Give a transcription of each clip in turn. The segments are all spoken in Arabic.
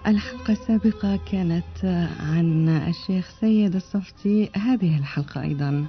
الحلقة السابقة كانت عن الشيخ سيد الصفتي، هذه الحلقة أيضا.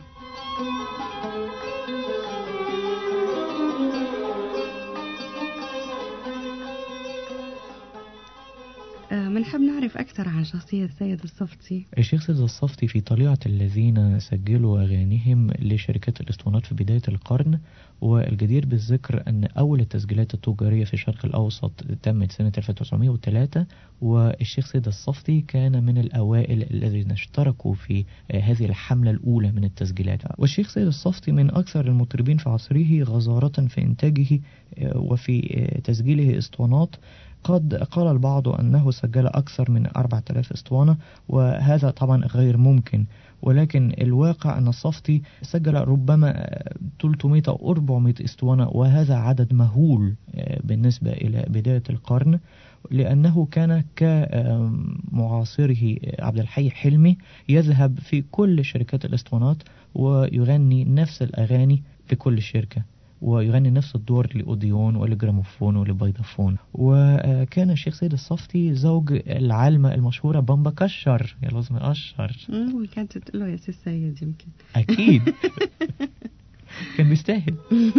بنحب نعرف أكثر عن شخصية سيد الصفتي. الشيخ سيد الصفتي في طليعة الذين سجلوا أغانيهم لشركات الاسطوانات في بداية القرن، والجدير بالذكر أن أول التسجيلات التجارية في الشرق الأوسط تمت سنة 1903، والشيخ سيد الصفتي كان من الأوائل الذين اشتركوا في هذه الحملة الأولى من التسجيلات. والشيخ سيد الصفتي من أكثر المطربين في عصره غزارة في إنتاجه وفي تسجيله اسطوانات. قد قال البعض أنه سجل أكثر من 4000 اسطوانة، وهذا طبعا غير ممكن، ولكن الواقع أن الصفتي سجل ربما 300 أو 400 اسطوانة، وهذا عدد مهول بالنسبة إلى بداية القرن، لأنه كان كمعاصره عبد الحي حلمي يذهب في كل شركات الاسطوانات ويغني نفس الأغاني لكل شركة، ويغني نفس الدور لأوديون ولجراموفون ولبيضافون. وكان الشيخ سيد الصفتي زوج العالمة المشهورة بامبا كشر، يا لازم أشر. كانت تقول له يا سي سيد يمكن. أكيد. كان بيستاهل.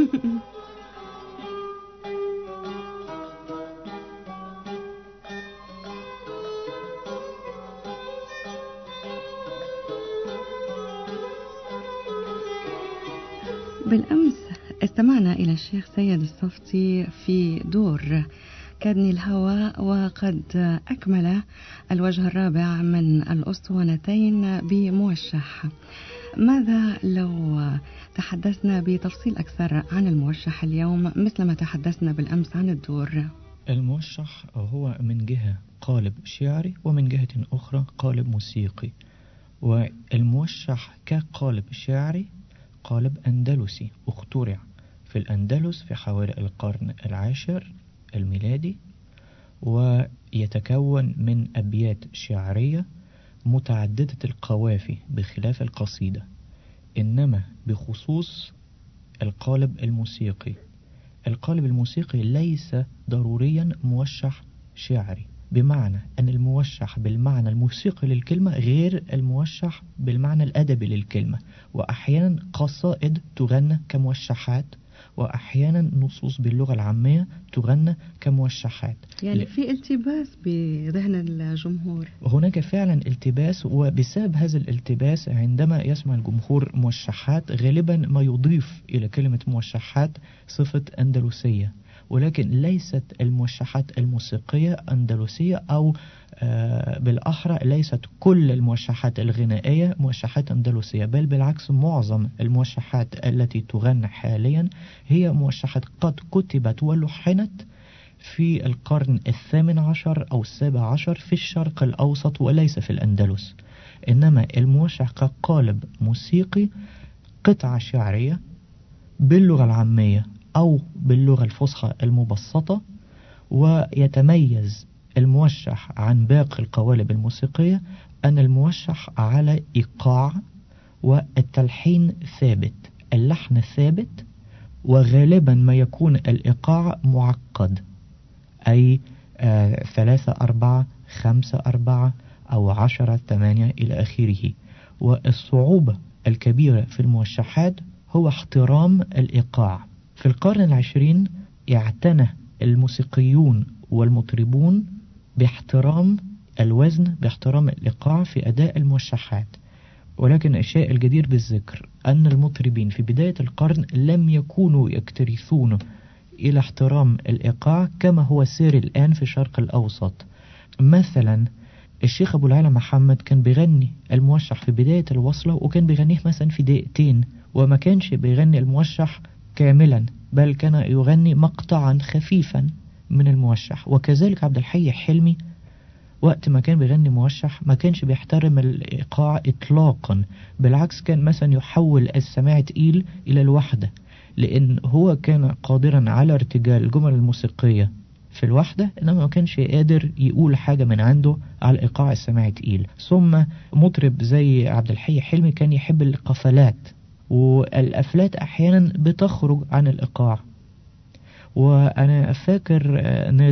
بالأمس استمعنا إلى الشيخ سيد الصفتي في دور كادني الهوى، وقد أكمل الوجه الرابع من الأسطوانتين بموشح. ماذا لو تحدثنا بتفصيل أكثر عن الموشح اليوم مثلما تحدثنا بالأمس عن الدور؟ الموشح هو من جهة قالب شعري ومن جهة أخرى قالب موسيقي. والموشح كقالب شعري قالب أندلسي اخترع في الأندلس في حوالي القرن العاشر الميلادي، ويتكون من أبيات شعرية متعددة القوافي بخلاف القصيدة. إنما بخصوص القالب الموسيقي، القالب الموسيقي ليس ضروريا موشح شعري، بمعنى أن الموشح بالمعنى الموسيقي للكلمة غير الموشح بالمعنى الأدبي للكلمة. وأحيانا قصائد تغنى كموشحات، وأحيانا نصوص باللغة العامية تغنى كموشحات. يعني في التباس بذهن الجمهور. هناك فعلا التباس، وبسبب هذا الالتباس عندما يسمع الجمهور موشحات غالبا ما يضيف إلى كلمة موشحات صفة أندلسية، ولكن ليست الموشحات الموسيقية أندلسية، أو بالأحرى ليست كل الموشحات الغنائية موشحات أندلسية، بل بالعكس معظم الموشحات التي تغنى حاليا هي موشحات قد كتبت ولحنت في القرن 18 أو 17 في الشرق الأوسط وليس في الأندلس. إنما الموشح كقالب موسيقي قطعة شعرية باللغة العامية أو باللغة الفصحى المبسطة. ويتميز الموشح عن باقي القوالب الموسيقية أن الموشح على إيقاع، والتلحين ثابت، اللحن ثابت، وغالبا ما يكون الإيقاع معقد، أي 3-4 5-4 أو 10-8 إلى آخره. والصعوبة الكبيرة في الموشحات هو احترام الإيقاع. في القرن العشرين يعتنى الموسيقيون والمطربون باحترام الوزن، باحترام الإيقاع في أداء الموشحات. ولكن الشيء الجدير بالذكر أن المطربين في بداية القرن لم يكونوا يكترثون إلى احترام الإيقاع كما هو سير الآن في الشرق الأوسط. مثلا الشيخ أبو العلا محمد كان بيغني الموشح في بداية الوصلة، وكان بيغنيه مثلا في دقيقتين، وما كانش بيغني الموشح كاملا، بل كان يغني مقطعا خفيفا من الموشح. وكذلك عبد الحي حلمي وقت ما كان بيغني موشح ما كانش بيحترم الإيقاع إطلاقا، بالعكس كان مثلا يحول السماع تقيل إلى الوحدة، لأن هو كان قادرا على ارتجال الجمل الموسيقية في الوحدة، إنما ما كانش قادر يقول حاجة من عنده على إيقاع السماع تقيل. ثم مطرب زي عبد الحي حلمي كان يحب القفلات، والأفلات أحيانا بتخرج عن الإيقاع. وأنا فاكر نادرة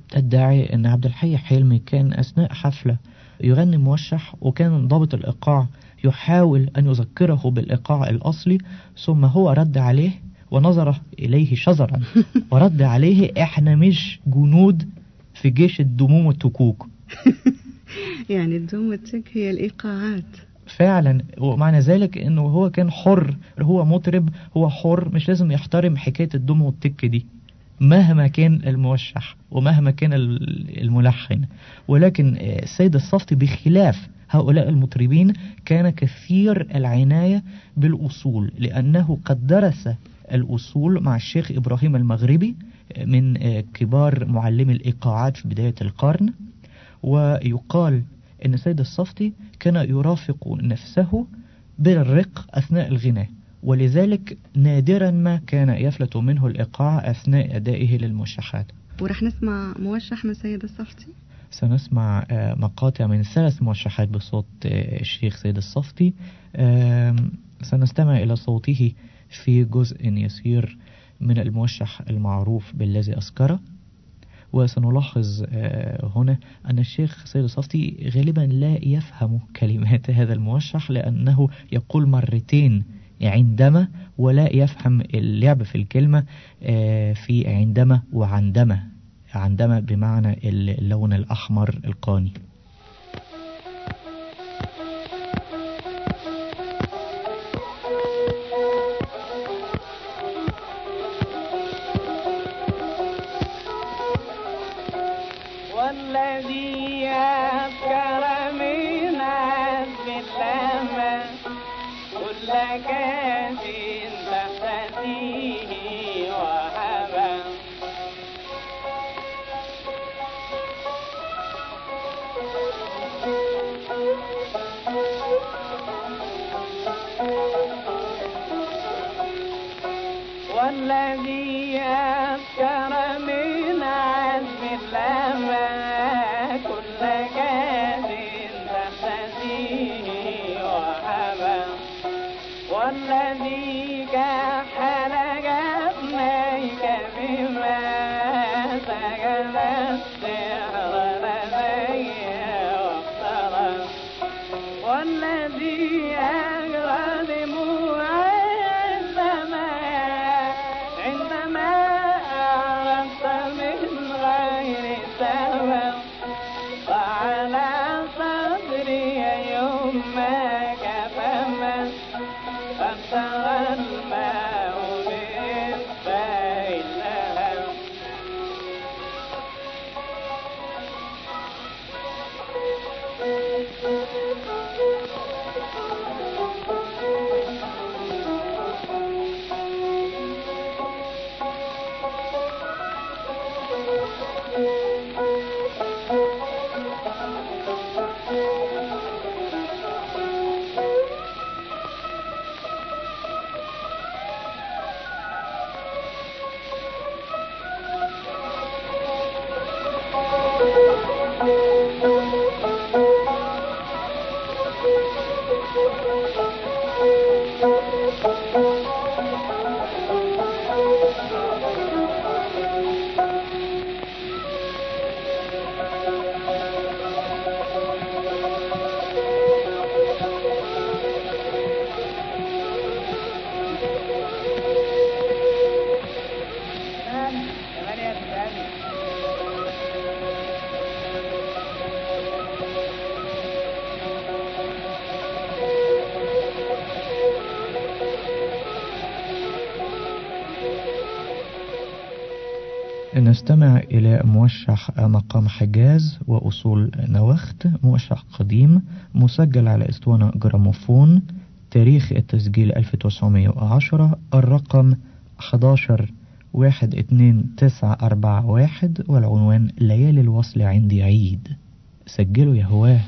الداعي أن عبد الحي حلمي كان أثناء حفلة يغني موشح، وكان ضابط الإيقاع يحاول أن يذكره بالإيقاع الأصلي، ثم هو رد عليه ونظر إليه شزرا ورد عليه: إحنا مش جنود في جيش الدموم والتكوك. يعني الدوم والتك هي الإيقاعات فعلا، ومعنى ذلك انه هو كان حر، هو مطرب، هو حر، مش لازم يحترم حكاية الدم والتك دي مهما كان الموشح ومهما كان الملحن. ولكن السيد الصفتي بخلاف هؤلاء المطربين كان كثير العناية بالأصول، لأنه قد درس الأصول مع الشيخ إبراهيم المغربي من كبار معلمي الإيقاعات في بداية القرن. ويقال أن السيد الصفتي كان يرافق نفسه بالرق أثناء الغناء، ولذلك نادرا ما كان يفلت منه الإيقاع أثناء أدائه للموشحات. ورح نسمع موشح من سيد الصفتي. سنسمع مقاطع من 3 موشحات بصوت الشيخ سيد الصفتي. سنستمع إلى صوته في جزء يسير من الموشح المعروف بالذي أسكره. وسنلاحظ هنا أن الشيخ سيد الصفتي غالبا لا يفهم كلمات هذا الموشح، لأنه يقول مرتين عندما، ولا يفهم اللعب في الكلمة في عندما وعندما. عندما بمعنى اللون الأحمر القاني. والذي أفكر من عزم اللمة كل كاس تحتسيه وهبا والذي أفكر من عزم اللمة كل كاس تحتسيه وهبا والذي كحل جفنيك بما سجل السحر لدي واقترب والذي أجرى دموع السماء عندما أعرفت من غير سبب وعلى صدري يوم ما كفمت فابتغى الماء بالباء اللهب نستمع إلى موشح مقام حجاز وأصول نوخت، موشح قديم مسجل على اسطوانة جراموفون، تاريخ التسجيل 1910، الرقم 11-12941، والعنوان ليالي الوصل عندي عيد. سجلوا يا هواه.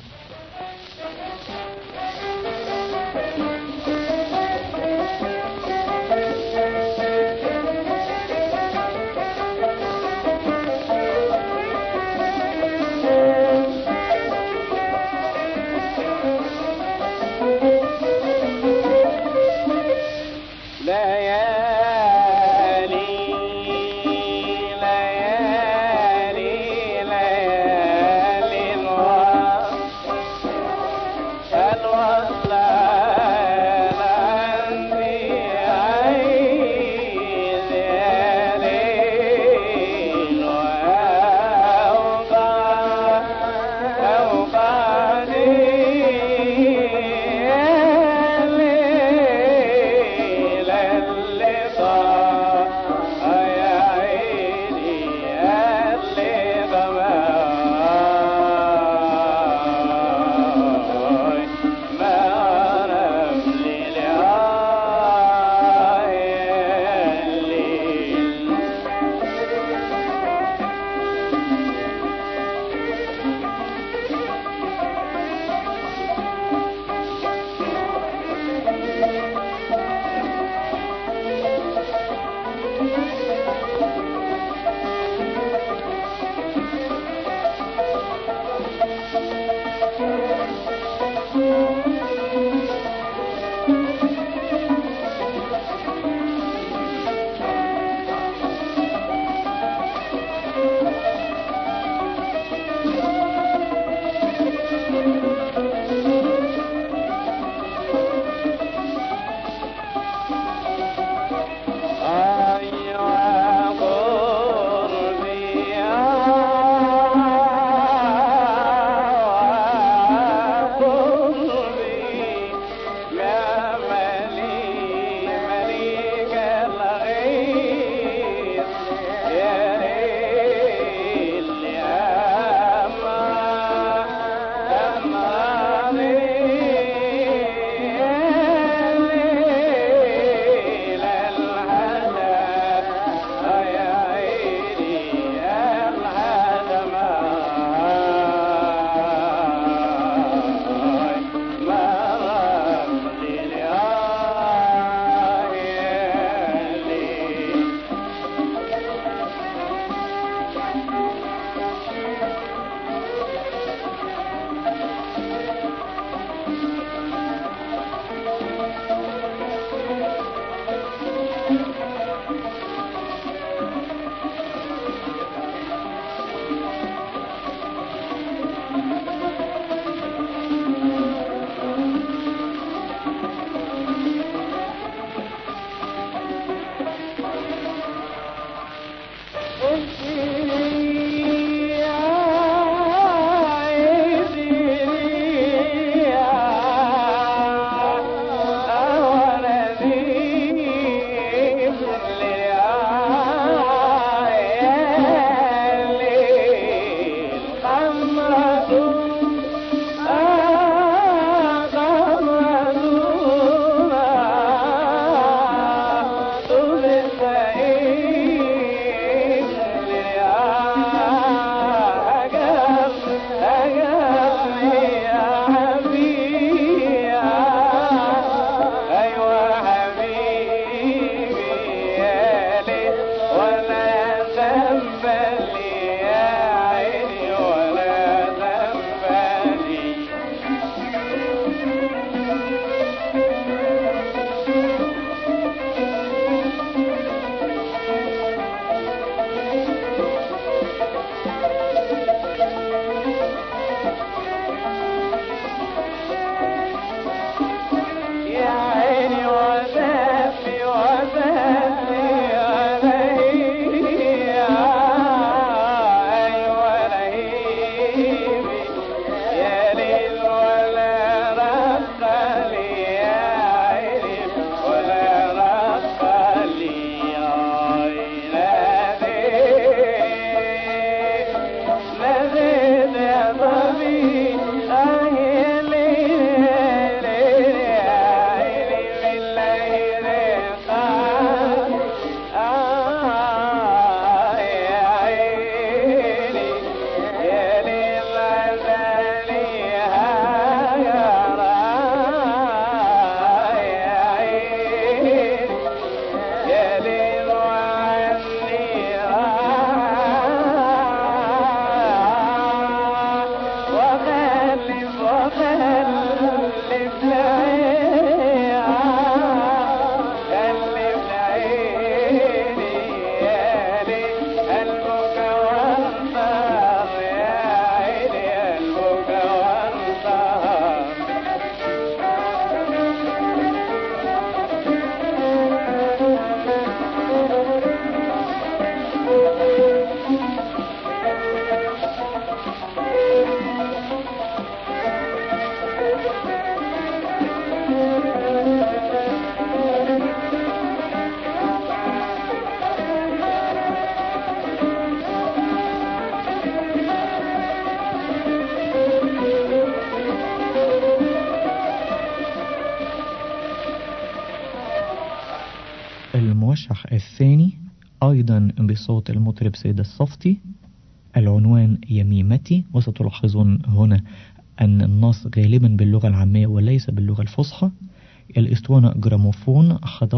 الموشح الثاني أيضا بصوت المطرب سيد الصفتي، العنوان يميمتي. وستلاحظون هنا أن النص غالبا باللغة العامية وليس باللغة الفصحى. الإسطوانة جراموفون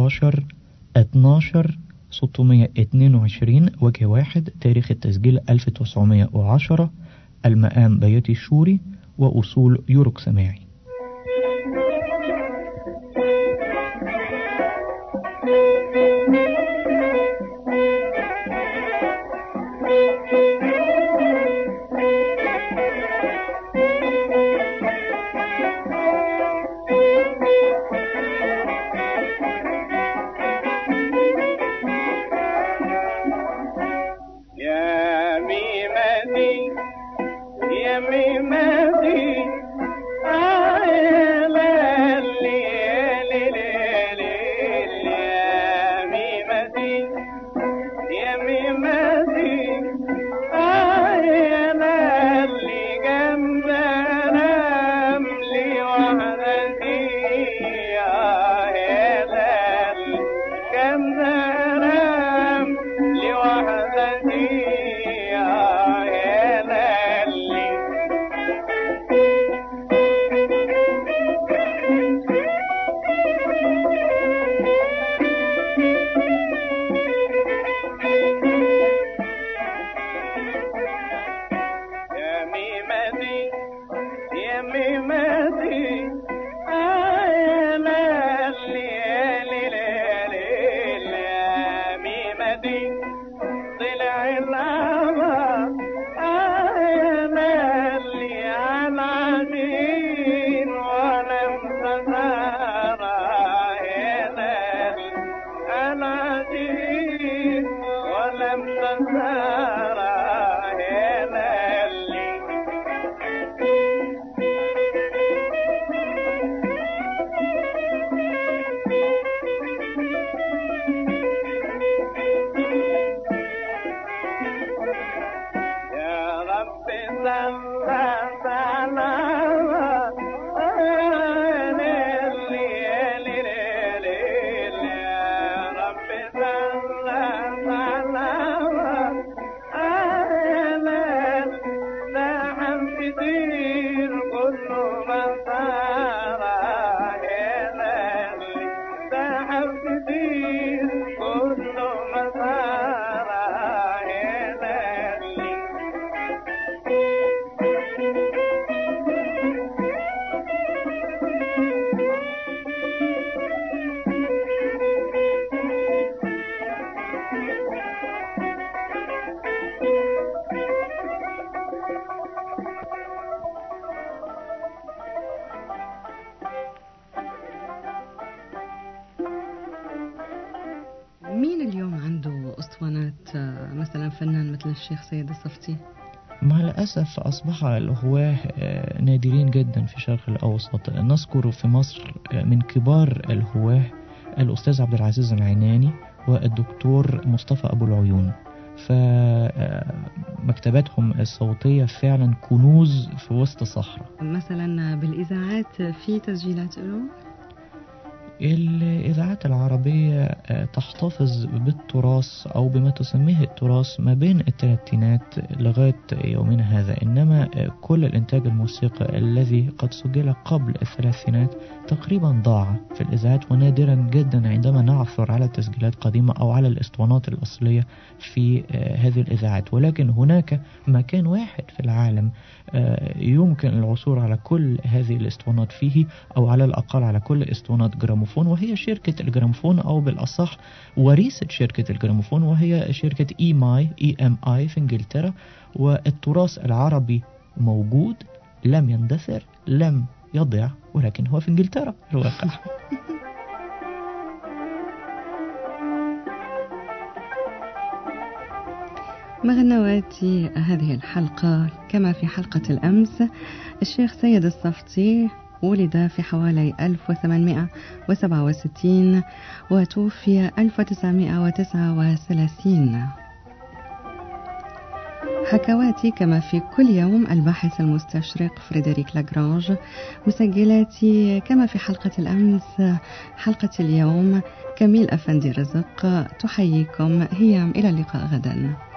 11/12/622 وجه واحد، تاريخ التسجيل 1910، المقام بياتي شوري وأصول يورك سماعي. مين اليوم عنده أسطوانات مثلا فنان مثل الشيخ سيد الصفتي؟ مع الأسف أصبح الهواة نادرين جدا في الشرق الأوسط. نذكر في مصر من كبار الهواة الأستاذ عبد العزيز العناني والدكتور مصطفى أبو العيون، فمكتباتهم الصوتية فعلا كنوز في وسط صحراء. مثلا بالإذاعات في تسجيلات له؟ الإذاعات العربية تحتفظ بالتراث أو بما تسميه التراث ما بين الثلاثينات لغاية يومنا هذا، إنما كل الإنتاج الموسيقي الذي قد سجل قبل الثلاثينات تقريبا ضاع في الإذاعات، ونادرا جدا عندما نعثر على تسجيلات قديمة أو على الإسطوانات الأصلية في هذه الإذاعات. ولكن هناك مكان واحد في العالم يمكن العثور على كل هذه الإسطوانات فيه، أو على الأقل على كل إسطوانات جراموفون، وهي شركة الجراموفون، أو بالأصح وريثة شركة الجراموفون، وهي شركة EMI في إنجلترا. والتراث العربي موجود، لم يندثر، لم يضيع، ولكن هو في إنجلترا الواقع. مغنوات هذه الحلقة كما في حلقة الأمس، الشيخ سيد الصفتي ولد في حوالي 1867 وتوفي 1939. حكواتي كما في كل يوم الباحث المستشرق فريدريك لاغرانج. مسجلاتي كما في حلقة الأمس حلقة اليوم كميل أفندي رزق. تحييكم هيام، إلى اللقاء غدا.